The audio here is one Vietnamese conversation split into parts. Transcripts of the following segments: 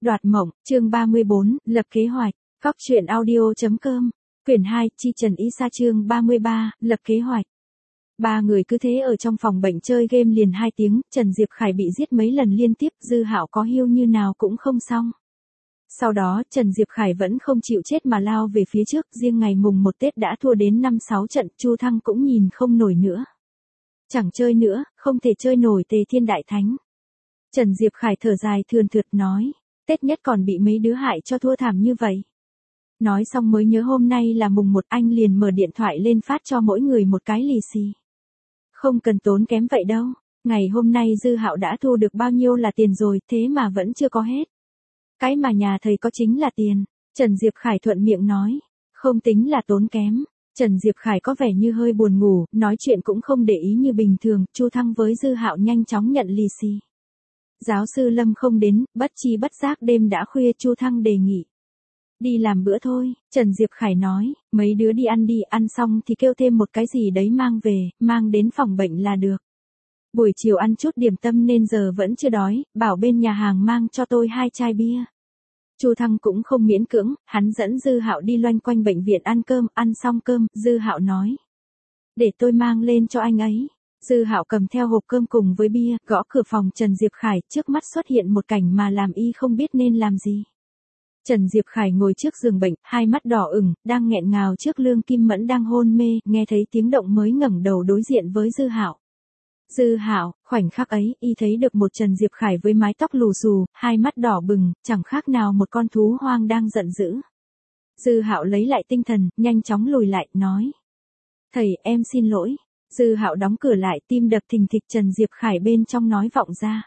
Đoạt mộng, chương 34, lập kế hoạch. Góc truyện audio.com. Quyển 2, Chi Trần Ý Sa chương 33, lập kế hoạch. Ba người cứ thế ở trong phòng bệnh chơi game liền 2 tiếng, Trần Diệp Khải bị giết mấy lần liên tiếp, Dư Hạo có hiu như nào cũng không xong. Sau đó, Trần Diệp Khải vẫn không chịu chết mà lao về phía trước, riêng ngày mùng 1 Tết đã thua đến 5-6 trận, Chu Thăng cũng nhìn không nổi nữa. Chẳng chơi nữa, không thể chơi nổi Tề Thiên Đại Thánh. Trần Diệp Khải thở dài thườn thượt nói, Tết nhất còn bị mấy đứa hại cho thua thảm như vậy. Nói xong mới nhớ hôm nay là mùng 1, anh liền mở điện thoại lên phát cho mỗi người một cái lì xì. Không cần tốn kém vậy đâu, ngày hôm nay Dư Hạo đã thu được bao nhiêu là tiền rồi, thế mà vẫn chưa có hết. Cái mà nhà thầy có chính là tiền, Trần Diệp Khải thuận miệng nói, không tính là tốn kém. Trần Diệp Khải có vẻ như hơi buồn ngủ, nói chuyện cũng không để ý như bình thường, Chu Thăng với Dư Hạo nhanh chóng nhận lì xì. Giáo sư Lâm không đến, bất chi bất giác đêm đã khuya, Chu Thăng đề nghị. Đi làm bữa thôi, Trần Diệp Khải nói, mấy đứa đi, ăn xong thì kêu thêm một cái gì đấy mang về, mang đến phòng bệnh là được. Buổi chiều ăn chút điểm tâm nên giờ vẫn chưa đói, bảo bên nhà hàng mang cho tôi 2 chai bia. Chu Thăng cũng không miễn cưỡng, hắn dẫn Dư Hạo đi loanh quanh bệnh viện ăn cơm, ăn xong cơm, Dư Hạo nói. Để tôi mang lên cho anh ấy. Dư Hạo cầm theo hộp cơm cùng với bia, gõ cửa phòng Trần Diệp Khải, trước mắt xuất hiện một cảnh mà làm y không biết nên làm gì. Trần Diệp Khải ngồi trước giường bệnh, hai mắt đỏ ửng, đang nghẹn ngào trước Lương Kim Mẫn đang hôn mê, nghe thấy tiếng động mới ngẩng đầu đối diện với Dư Hạo. Dư Hạo, khoảnh khắc ấy, y thấy được một Trần Diệp Khải với mái tóc lù xù, hai mắt đỏ bừng, chẳng khác nào một con thú hoang đang giận dữ. Dư Hạo lấy lại tinh thần, nhanh chóng lùi lại, nói. Thầy, em xin lỗi. Dư Hạo đóng cửa lại, tim đập thình thịch, Trần Diệp Khải bên trong nói vọng ra.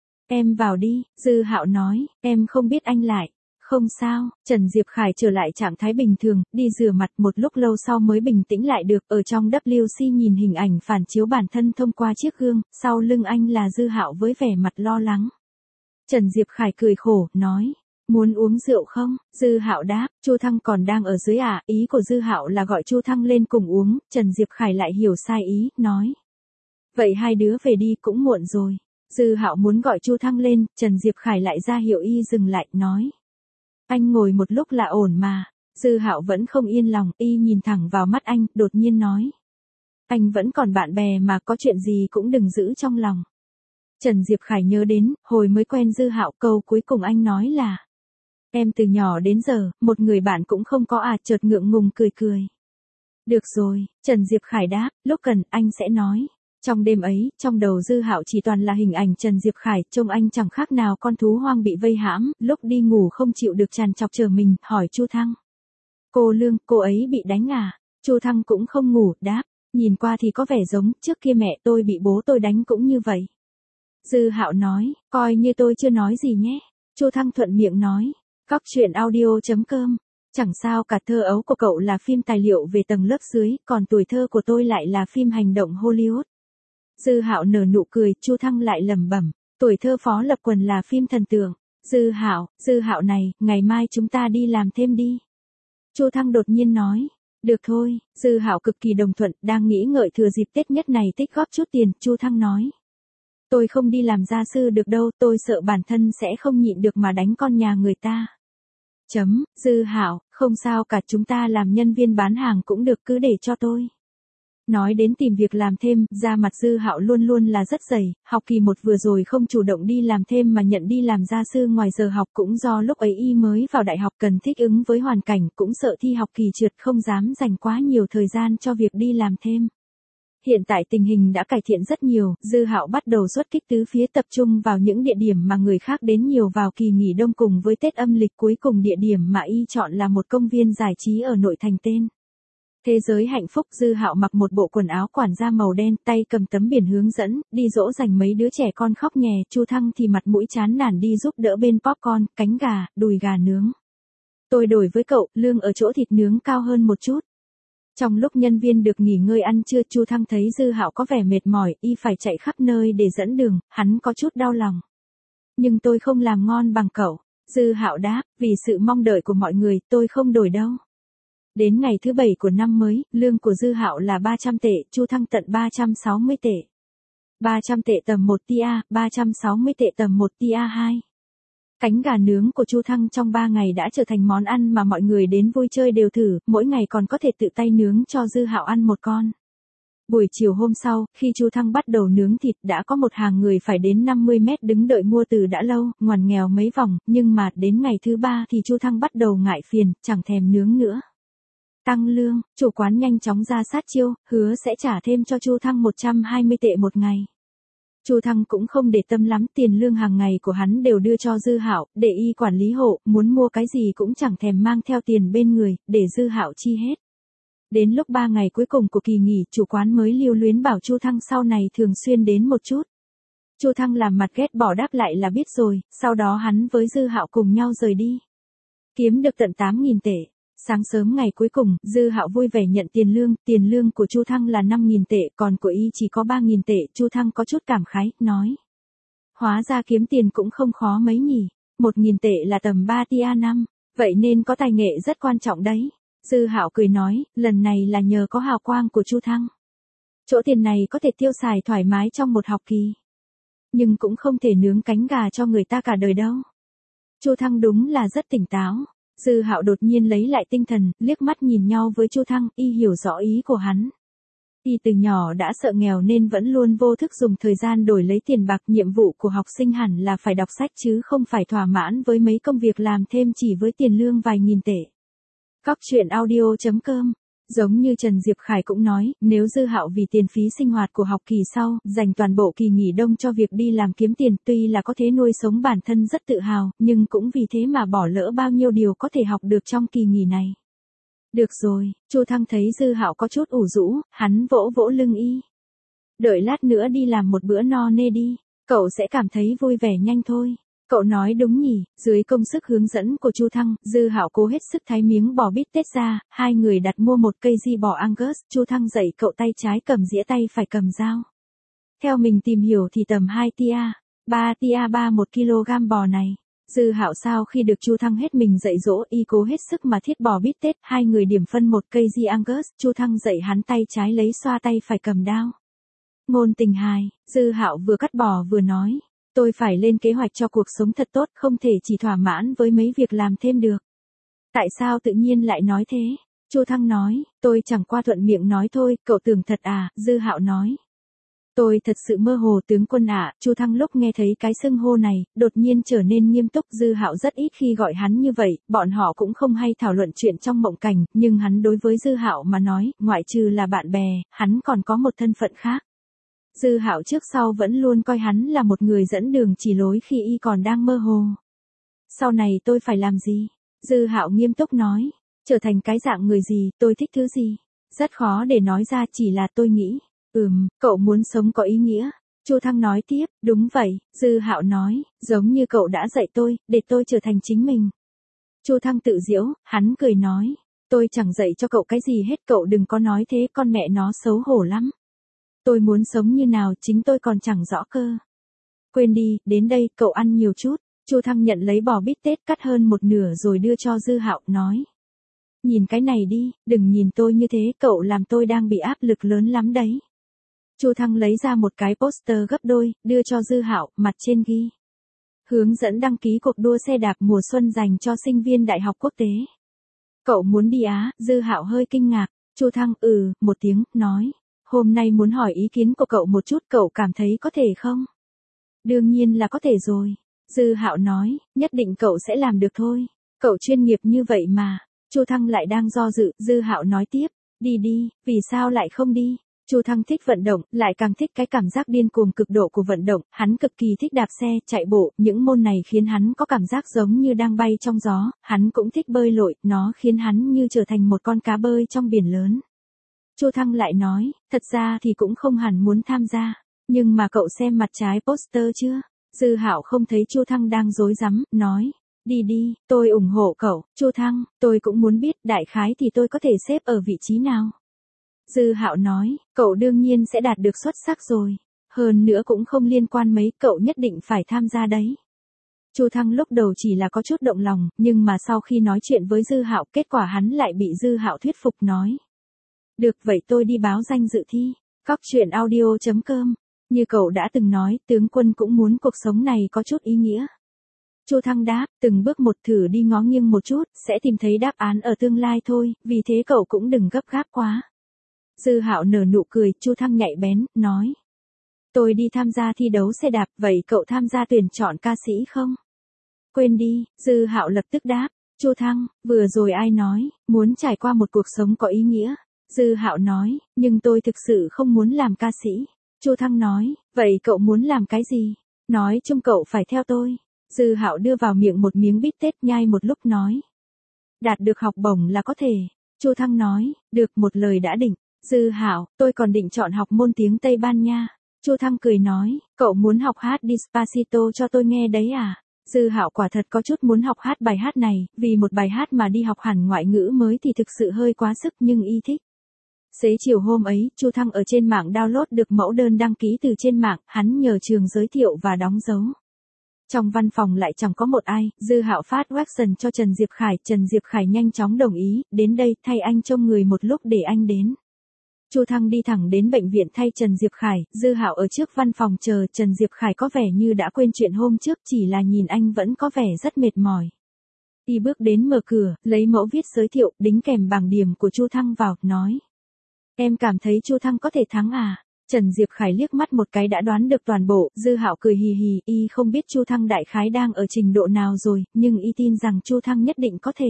Em vào đi, Dư Hạo nói, em không biết anh lại. Không sao, Trần Diệp Khải trở lại trạng thái bình thường, đi rửa mặt, một lúc lâu sau mới bình tĩnh lại được, ở trong WC nhìn hình ảnh phản chiếu bản thân thông qua chiếc gương, sau lưng anh là Dư Hạo với vẻ mặt lo lắng. Trần Diệp Khải cười khổ, nói, muốn uống rượu không? Dư Hạo đáp, Chu Thăng còn đang ở dưới à, ý của Dư Hạo là gọi Chu Thăng lên cùng uống, Trần Diệp Khải lại hiểu sai ý, nói. Vậy hai đứa về đi, cũng muộn rồi. Dư Hạo muốn gọi Chu Thăng lên, Trần Diệp Khải lại ra hiệu y dừng lại, nói. Anh ngồi một lúc là ổn mà. Dư Hạo vẫn không yên lòng, y nhìn thẳng vào mắt anh, đột nhiên nói. Anh vẫn còn bạn bè mà, có chuyện gì cũng đừng giữ trong lòng. Trần Diệp Khải nhớ đến, hồi mới quen Dư Hạo, câu cuối cùng anh nói là. Em từ nhỏ đến giờ, một người bạn cũng không có à, chợt ngượng ngùng cười cười. Được rồi, Trần Diệp Khải đáp, lúc cần, anh sẽ nói. Trong đêm ấy, trong đầu Dư Hạo chỉ toàn là hình ảnh Trần Diệp Khải, trông anh chẳng khác nào con thú hoang bị vây hãm, lúc đi ngủ không chịu được trằn trọc chờ mình, hỏi Chu Thăng. Cô Lương, cô ấy bị đánh à? Chu Thăng cũng không ngủ, đáp, nhìn qua thì có vẻ giống, trước kia mẹ tôi bị bố tôi đánh cũng như vậy. Dư Hạo nói, coi như tôi chưa nói gì nhé. Chu Thăng thuận miệng nói, góc truyện audio.com. Chẳng sao cả, thơ ấu của cậu là phim tài liệu về tầng lớp dưới, còn tuổi thơ của tôi lại là phim hành động Hollywood. Dư Hạo nở nụ cười, Chu Thăng lại lẩm bẩm, tuổi thơ Phó Lập Quần là phim thần tượng. Dư Hạo này, ngày mai chúng ta đi làm thêm đi. Chu Thăng đột nhiên nói, được thôi. Dư Hạo cực kỳ đồng thuận, đang nghĩ ngợi thừa dịp Tết nhất này tích góp chút tiền, Chu Thăng nói. Tôi không đi làm gia sư được đâu, tôi sợ bản thân sẽ không nhịn được mà đánh con nhà người ta. Dư Hạo, không sao cả, chúng ta làm nhân viên bán hàng cũng được, cứ để cho tôi. Nói đến tìm việc làm thêm, da mặt Dư Hạo luôn luôn là rất dày, học kỳ 1 vừa rồi không chủ động đi làm thêm mà nhận đi làm gia sư ngoài giờ học, cũng do lúc ấy y mới vào đại học cần thích ứng với hoàn cảnh, cũng sợ thi học kỳ trượt không dám dành quá nhiều thời gian cho việc đi làm thêm. Hiện tại tình hình đã cải thiện rất nhiều, Dư Hạo bắt đầu xuất kích tứ phía, tập trung vào những địa điểm mà người khác đến nhiều vào kỳ nghỉ đông cùng với Tết âm lịch, cuối cùng địa điểm mà y chọn là một công viên giải trí ở nội thành tên. Thế giới hạnh phúc. Dư Hạo mặc một bộ quần áo quản gia màu đen, tay cầm tấm biển hướng dẫn, đi dỗ dành mấy đứa trẻ con khóc nhè, Chu Thăng thì mặt mũi chán nản đi giúp đỡ bên popcorn, cánh gà, đùi gà nướng. Tôi đổi với cậu, lương ở chỗ thịt nướng cao hơn một chút. Trong lúc nhân viên được nghỉ ngơi ăn trưa, Chu Thăng thấy Dư Hạo có vẻ mệt mỏi, y phải chạy khắp nơi để dẫn đường, hắn có chút đau lòng. Nhưng tôi không làm ngon bằng cậu. Dư Hạo đáp, vì sự mong đợi của mọi người, tôi không đổi đâu. Đến ngày thứ 7 của năm mới, lương của Dư Hạo là 300 tệ, Chu Thăng tận 360 tệ. 300 tệ tầm 1 tia, 360 tệ tầm 1 tia 2. Cánh gà nướng của Chu Thăng trong 3 ngày đã trở thành món ăn mà mọi người đến vui chơi đều thử, mỗi ngày còn có thể tự tay nướng cho Dư Hạo ăn một con. Buổi chiều hôm sau, khi Chu Thăng bắt đầu nướng thịt đã có một hàng người phải đến 50 mét đứng đợi mua từ đã lâu, ngoằn nghèo mấy vòng, nhưng mà đến ngày thứ 3 thì Chu Thăng bắt đầu ngại phiền, chẳng thèm nướng nữa. Tăng lương, chủ quán nhanh chóng ra sát chiêu, hứa sẽ trả thêm cho Chu Thăng 120 tệ một ngày. Chu Thăng cũng không để tâm lắm, tiền lương hàng ngày của hắn đều đưa cho Dư Hạo, để y quản lý hộ, muốn mua cái gì cũng chẳng thèm mang theo tiền bên người, để Dư Hạo chi hết. Đến lúc 3 ngày cuối cùng của kỳ nghỉ, chủ quán mới lưu luyến bảo Chu Thăng sau này thường xuyên đến một chút. Chu Thăng làm mặt ghét bỏ đáp lại là biết rồi, sau đó hắn với Dư Hạo cùng nhau rời đi. Kiếm được tận 8.000 tệ. Sáng sớm ngày cuối cùng, Dư Hạo vui vẻ nhận tiền lương của Chu Thăng là 5.000 tệ, còn của y chỉ có 3.000 tệ, Chu Thăng có chút cảm khái, nói. Hóa ra kiếm tiền cũng không khó mấy nhỉ, 1.000 tệ là tầm 3 tia năm, vậy nên có tài nghệ rất quan trọng đấy. Dư Hạo cười nói, lần này là nhờ có hào quang của Chu Thăng. Chỗ tiền này có thể tiêu xài thoải mái trong một học kỳ. Nhưng cũng không thể nướng cánh gà cho người ta cả đời đâu. Chu Thăng đúng là rất tỉnh táo. Dư Hạo đột nhiên lấy lại tinh thần, liếc mắt nhìn nhau với Chu Thăng, y hiểu rõ ý của hắn. Y từ nhỏ đã sợ nghèo nên vẫn luôn vô thức dùng thời gian đổi lấy tiền bạc, nhiệm vụ của học sinh hẳn là phải đọc sách chứ không phải thỏa mãn với mấy công việc làm thêm chỉ với tiền lương vài nghìn tệ. Cóc truyện audio.com. Giống như Trần Diệp Khải cũng nói, nếu Dư Hạo vì tiền phí sinh hoạt của học kỳ sau, dành toàn bộ kỳ nghỉ đông cho việc đi làm kiếm tiền, tuy là có thể nuôi sống bản thân rất tự hào, nhưng cũng vì thế mà bỏ lỡ bao nhiêu điều có thể học được trong kỳ nghỉ này. Được rồi, Chu Thăng thấy Dư Hạo có chút ủ rũ, hắn vỗ vỗ lưng y. Đợi lát nữa đi làm một bữa no nê đi, cậu sẽ cảm thấy vui vẻ nhanh thôi. Cậu nói đúng nhỉ, dưới công sức hướng dẫn của Chu Thăng, Dư Hạo cố hết sức thái miếng bò bít tết ra, hai người đặt mua một cây di bò Angus, Chu Thăng dạy cậu tay trái cầm dĩa tay phải cầm dao. Theo mình tìm hiểu thì tầm 2 tia, 3 tia 1 kg bò này. Dư Hạo sau khi được Chu Thăng hết mình dạy dỗ, y cố hết sức mà thiết bò bít tết, hai người điểm phân một cây di Angus, Chu Thăng dạy hắn tay trái lấy xoa tay phải cầm đao. Ngôn tình hài, Dư Hạo vừa cắt bò vừa nói. Tôi phải lên kế hoạch cho cuộc sống thật tốt, không thể chỉ thỏa mãn với mấy việc làm thêm được. Tại sao tự nhiên lại nói thế? Chu Thăng nói, tôi chẳng qua thuận miệng nói thôi, cậu tưởng thật à, Dư Hạo nói. Tôi thật sự mơ hồ tướng quân ạ, Chu Thăng lúc nghe thấy cái xưng hô này, đột nhiên trở nên nghiêm túc. Dư Hạo rất ít khi gọi hắn như vậy, bọn họ cũng không hay thảo luận chuyện trong mộng cảnh, nhưng hắn đối với Dư Hạo mà nói, ngoại trừ là bạn bè, hắn còn có một thân phận khác. Dư Hạo trước sau vẫn luôn coi hắn là một người dẫn đường chỉ lối khi y còn đang mơ hồ. Sau này tôi phải làm gì? Dư Hạo nghiêm túc nói, trở thành cái dạng người gì, tôi thích thứ gì? Rất khó để nói ra, chỉ là tôi nghĩ. Cậu muốn sống có ý nghĩa. Chu Thăng nói tiếp, đúng vậy, Dư Hạo nói, giống như cậu đã dạy tôi, để tôi trở thành chính mình. Chu Thăng tự giễu, hắn cười nói, tôi chẳng dạy cho cậu cái gì hết, cậu đừng có nói thế, con mẹ nó xấu hổ lắm. Tôi muốn sống như nào chính tôi còn chẳng rõ cơ. Quên đi, đến đây, cậu ăn nhiều chút. Chu Thăng nhận lấy bò bít tết cắt hơn một nửa rồi đưa cho Dư Hạo, nói. Nhìn cái này đi, đừng nhìn tôi như thế, cậu làm tôi đang bị áp lực lớn lắm đấy. Chu Thăng lấy ra một cái poster gấp đôi, đưa cho Dư Hạo, mặt trên ghi. Hướng dẫn đăng ký cuộc đua xe đạp mùa xuân dành cho sinh viên đại học quốc tế. Cậu muốn đi á? Dư Hạo hơi kinh ngạc. Chu Thăng, một tiếng, nói. Hôm nay muốn hỏi ý kiến của cậu một chút, cậu cảm thấy có thể không? Đương nhiên là có thể rồi. Dư Hạo nói, nhất định cậu sẽ làm được thôi. Cậu chuyên nghiệp như vậy mà. Chu Thăng lại đang do dự, Dư Hạo nói tiếp, đi đi, vì sao lại không đi? Chu Thăng thích vận động, lại càng thích cái cảm giác điên cuồng cực độ của vận động, hắn cực kỳ thích đạp xe, chạy bộ, những môn này khiến hắn có cảm giác giống như đang bay trong gió, hắn cũng thích bơi lội, nó khiến hắn như trở thành một con cá bơi trong biển lớn. Chu Thăng lại nói, thật ra thì cũng không hẳn muốn tham gia, nhưng mà cậu xem mặt trái poster chưa? Dư Hạo không thấy Chu Thăng đang rối rắm, nói, đi đi, tôi ủng hộ cậu. Chu Thăng, tôi cũng muốn biết, đại khái thì tôi có thể xếp ở vị trí nào? Dư Hạo nói, cậu đương nhiên sẽ đạt được xuất sắc rồi, hơn nữa cũng không liên quan mấy, cậu nhất định phải tham gia đấy. Chu Thăng lúc đầu chỉ là có chút động lòng, nhưng mà sau khi nói chuyện với Dư Hạo, kết quả hắn lại bị Dư Hạo thuyết phục, nói. Được, vậy tôi đi báo danh dự thi. Cóc truyện audio.com. Như cậu đã từng nói, tướng quân cũng muốn cuộc sống này có chút ý nghĩa. Chu Thăng đáp, từng bước một thử đi ngó nghiêng một chút, sẽ tìm thấy đáp án ở tương lai thôi, vì thế cậu cũng đừng gấp gáp quá. Dư Hạo nở nụ cười, Chu Thăng nhạy bén, nói. Tôi đi tham gia thi đấu xe đạp, vậy cậu tham gia tuyển chọn ca sĩ không? Quên đi, Dư Hạo lập tức đáp. Chu Thăng, vừa rồi ai nói, muốn trải qua một cuộc sống có ý nghĩa. Dư Hạo nói, nhưng tôi thực sự không muốn làm ca sĩ. Chu Thăng nói, vậy cậu muốn làm cái gì? Nói chung cậu phải theo tôi. Dư Hạo đưa vào miệng một miếng bít tết nhai một lúc nói. Đạt được học bổng là có thể. Chu Thăng nói, được một lời đã định. Dư Hạo, tôi còn định chọn học môn tiếng Tây Ban Nha. Chu Thăng cười nói, cậu muốn học hát Despacito cho tôi nghe đấy à? Dư Hạo quả thật có chút muốn học hát bài hát này, vì một bài hát mà đi học hẳn ngoại ngữ mới thì thực sự hơi quá sức nhưng y thích. Xế chiều hôm ấy, Chu Thăng ở trên mạng download được mẫu đơn đăng ký từ trên mạng, hắn nhờ trường giới thiệu và đóng dấu. Trong văn phòng lại chẳng có một ai, Dư Hạo phát question cho Trần Diệp Khải, Trần Diệp Khải nhanh chóng đồng ý, đến đây, thay anh trông người một lúc để anh đến. Chu Thăng đi thẳng đến bệnh viện thay Trần Diệp Khải, Dư Hạo ở trước văn phòng chờ, Trần Diệp Khải có vẻ như đã quên chuyện hôm trước, chỉ là nhìn anh vẫn có vẻ rất mệt mỏi. Y bước đến mở cửa, lấy mẫu viết giới thiệu, đính kèm bảng điểm của Chu Thăng vào, nói. Em cảm thấy Chu Thăng có thể thắng à? Trần Diệp Khải liếc mắt một cái đã đoán được toàn bộ, Dư Hạo cười hì hì, y không biết Chu Thăng đại khái đang ở trình độ nào rồi, nhưng y tin rằng Chu Thăng nhất định có thể.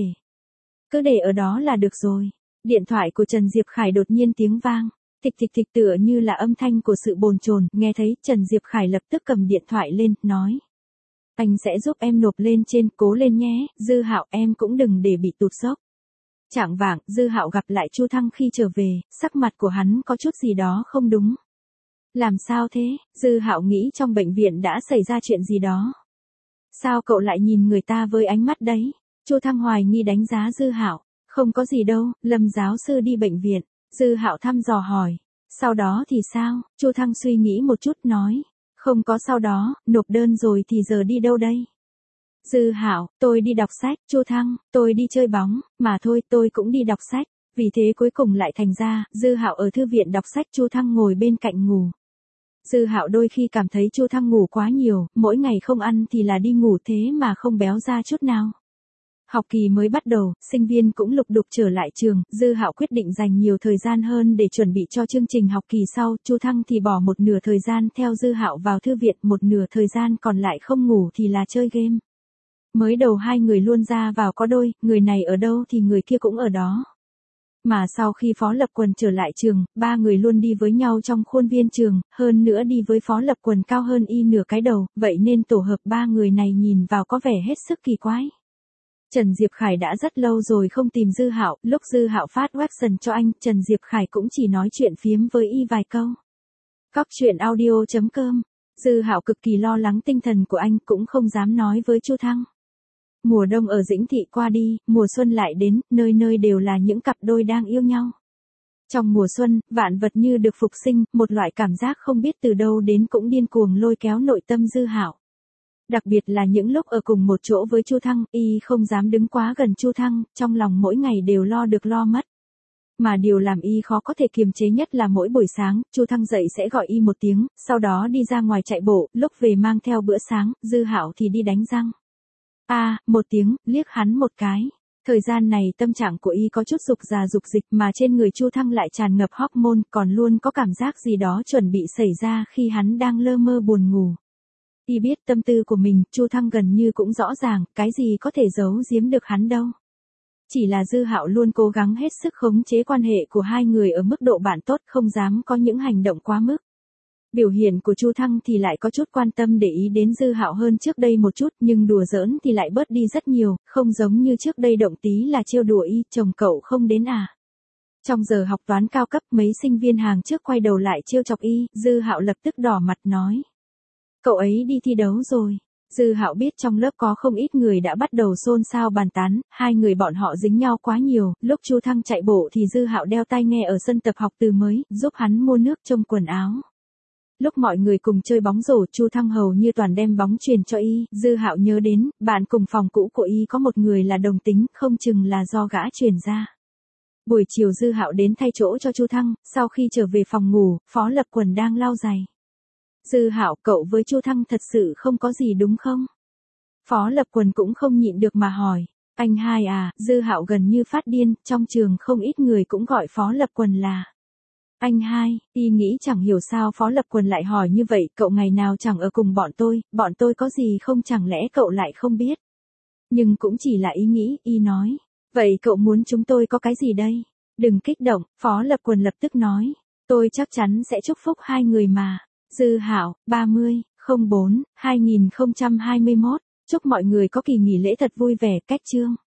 Cứ để ở đó là được rồi. Điện thoại của Trần Diệp Khải đột nhiên tiếng vang, thịch thịch thịch tựa như là âm thanh của sự bồn chồn, nghe thấy, Trần Diệp Khải lập tức cầm điện thoại lên, nói. Anh sẽ giúp em nộp lên trên, cố lên nhé, Dư Hạo em cũng đừng để bị tụt dốc. Chạng vạng, Dư Hạo gặp lại Chu Thăng khi trở về, sắc mặt của hắn có chút gì đó không đúng. Làm sao thế? Dư Hạo nghĩ trong bệnh viện đã xảy ra chuyện gì đó. Sao cậu lại nhìn người ta với ánh mắt đấy? Chu Thăng hoài nghi đánh giá Dư Hạo. Không có gì đâu, Lâm giáo sư đi bệnh viện. Dư Hạo thăm dò hỏi. Sau đó thì sao? Chu Thăng suy nghĩ một chút nói. Không có sau đó, nộp đơn rồi thì giờ đi đâu đây? Dư Hạo, tôi đi đọc sách. Chu Thăng, tôi đi chơi bóng, mà thôi tôi cũng đi đọc sách. Vì thế cuối cùng lại thành ra, Dư Hạo ở thư viện đọc sách, Chu Thăng ngồi bên cạnh ngủ. Dư Hạo đôi khi cảm thấy Chu Thăng ngủ quá nhiều, mỗi ngày không ăn thì là đi ngủ thế mà không béo ra chút nào. Học kỳ mới bắt đầu, sinh viên cũng lục đục trở lại trường, Dư Hạo quyết định dành nhiều thời gian hơn để chuẩn bị cho chương trình học kỳ sau, Chu Thăng thì bỏ một nửa thời gian theo Dư Hạo vào thư viện, một nửa thời gian còn lại không ngủ thì là chơi game. Mới đầu hai người luôn ra vào có đôi, người này ở đâu thì người kia cũng ở đó. Mà sau khi Phó Lập Quần trở lại trường, ba người luôn đi với nhau trong khuôn viên trường, hơn nữa đi với Phó Lập Quần cao hơn y nửa cái đầu, vậy nên tổ hợp ba người này nhìn vào có vẻ hết sức kỳ quái. Trần Diệp Khải đã rất lâu rồi không tìm Dư Hạo, lúc Dư Hạo phát question cho anh, Trần Diệp Khải cũng chỉ nói chuyện phiếm với y vài câu. Cóc truyện audio.com. Dư Hạo cực kỳ lo lắng tinh thần của anh, cũng không dám nói với Chu Thăng. Mùa đông ở Dĩnh Thị qua đi, mùa xuân lại đến, nơi nơi đều là những cặp đôi đang yêu nhau. Trong mùa xuân, vạn vật như được phục sinh, một loại cảm giác không biết từ đâu đến cũng điên cuồng lôi kéo nội tâm Dư Hạo. Đặc biệt là những lúc ở cùng một chỗ với Chu Thăng, y không dám đứng quá gần Chu Thăng, trong lòng mỗi ngày đều lo được lo mất. Mà điều làm y khó có thể kiềm chế nhất là mỗi buổi sáng, Chu Thăng dậy sẽ gọi y một tiếng, sau đó đi ra ngoài chạy bộ, lúc về mang theo bữa sáng, Dư Hạo thì đi đánh răng. Một tiếng, liếc hắn một cái. Thời gian này tâm trạng của y có chút dục già dục dịch mà trên người Chu Thăng lại tràn ngập hormone, còn luôn có cảm giác gì đó chuẩn bị xảy ra khi hắn đang lơ mơ buồn ngủ. Y biết tâm tư của mình, Chu Thăng gần như cũng rõ ràng, cái gì có thể giấu giếm được hắn đâu. Chỉ là Dư Hạo luôn cố gắng hết sức khống chế quan hệ của hai người ở mức độ bạn tốt, không dám có những hành động quá mức. Biểu hiện của Chu Thăng thì lại có chút quan tâm để ý đến Dư Hạo hơn trước đây một chút, nhưng đùa giỡn thì lại bớt đi rất nhiều, không giống như trước đây động tí là trêu đùa y, chồng cậu không đến à. Trong giờ học toán cao cấp, mấy sinh viên hàng trước quay đầu lại trêu chọc y, Dư Hạo lập tức đỏ mặt nói. Cậu ấy đi thi đấu rồi. Dư Hạo biết trong lớp có không ít người đã bắt đầu xôn xao bàn tán, hai người bọn họ dính nhau quá nhiều, lúc Chu Thăng chạy bộ thì Dư Hạo đeo tai nghe ở sân tập học từ mới, giúp hắn mua nước trông quần áo. Lúc mọi người cùng chơi bóng rổ, Chu Thăng hầu như toàn đem bóng truyền cho y, Dư Hạo nhớ đến, bạn cùng phòng cũ của y có một người là đồng tính, không chừng là do gã truyền ra. Buổi chiều Dư Hạo đến thay chỗ cho Chu Thăng, sau khi trở về phòng ngủ, Phó Lập Quần đang lau giày. Dư Hạo, cậu với Chu Thăng thật sự không có gì đúng không? Phó Lập Quần cũng không nhịn được mà hỏi. Anh hai à, Dư Hạo gần như phát điên, trong trường không ít người cũng gọi Phó Lập Quần là anh hai. Y nghĩ chẳng hiểu sao Phó Lập Quần lại hỏi như vậy, cậu ngày nào chẳng ở cùng bọn tôi có gì không, chẳng lẽ cậu lại không biết. Nhưng cũng chỉ là ý nghĩ, Y nói. Vậy cậu muốn chúng tôi có cái gì đây? Đừng kích động, Phó Lập Quần lập tức nói. Tôi chắc chắn sẽ chúc phúc hai người mà. Dư Hạo, 30/04/2021. Chúc mọi người có kỳ nghỉ lễ thật vui vẻ. Cách chương.